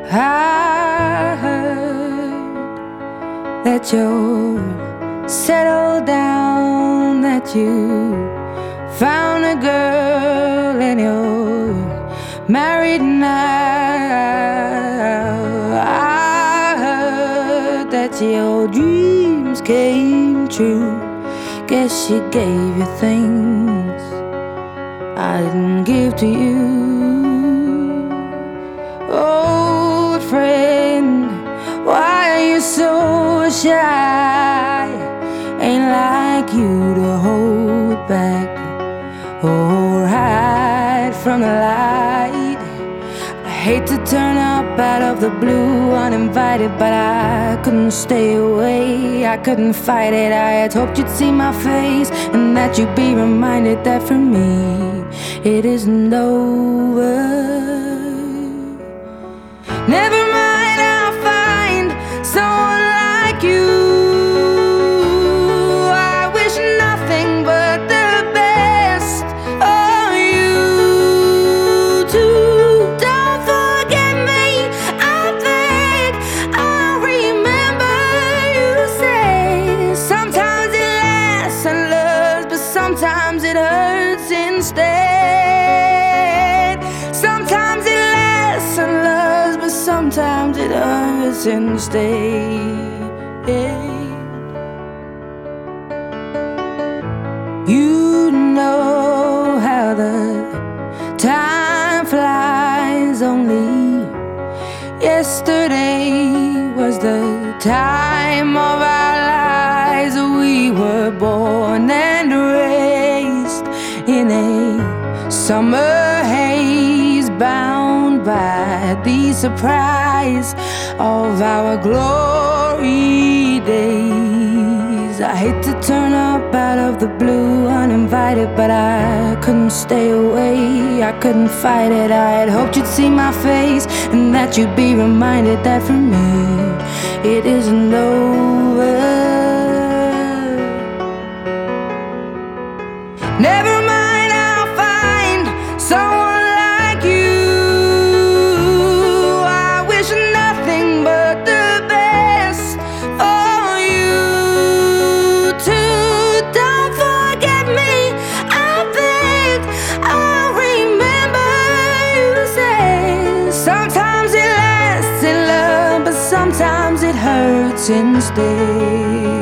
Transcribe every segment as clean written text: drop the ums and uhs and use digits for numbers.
I heard that you're settled down, that you found a girl and you're married now. I heard that your dreams came true. Guess she gave you things I didn't give to you. Old friend, why are you so shy? Ain't like you to hold back or hide from the light. I hate to turn up out of the blue uninvited, but I couldn't stay away, I couldn't fight it. I had hoped you'd see my face and that you'd be reminded that for me it isn't over. Never mind, I'll find someone like you. I wish nothing but the best for you too. Don't forget me, I beg. I'll remember you say sometimes it lasts and loves, but sometimes it hurts instead. Sometimes it lasts and loves, but sometimes it hurts instead. You know how the time flies. Only yesterday was the time of our lives. We were born and raised in a summer haze, bound by the surprise of our glory days. I hate to turn up out of the blue uninvited, but I couldn't stay away, I couldn't fight it. I had hoped you'd see my face and that you'd be reminded that for me it isn't over. Never mind, I'll find someone like you. I wish nothing but the best for you too. Don't forget me, I beg. I'll remember you say sometimes it lasts in love, but sometimes it hurts instead.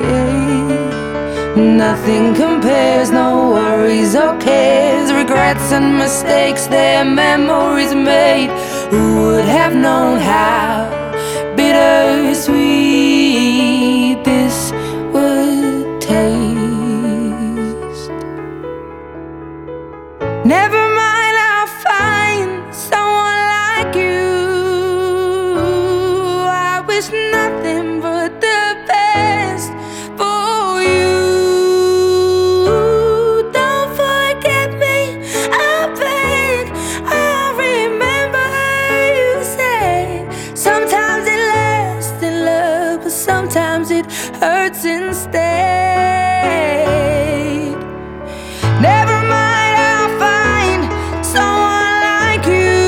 Nothing compares, no worries or cares, regrets and mistakes, their memories made. Who would have known how bittersweet this would taste? Never mind, I'll find someone like you. I wish nothing but the best for you. Don't forget me, I beg. I'll remember you say sometimes it lasts in love, but sometimes it hurts instead. Never mind, I'll find someone like you.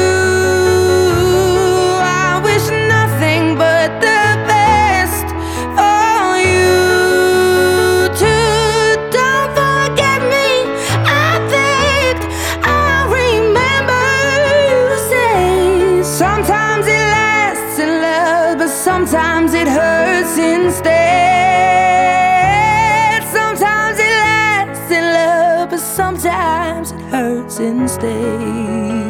I wish nothing but the best for you too. Don't forget me, I beg. I'll remember you say sometimes it lasts in love, but sometimes it hurts instead. Sometimes it lasts in love, but sometimes it hurts instead.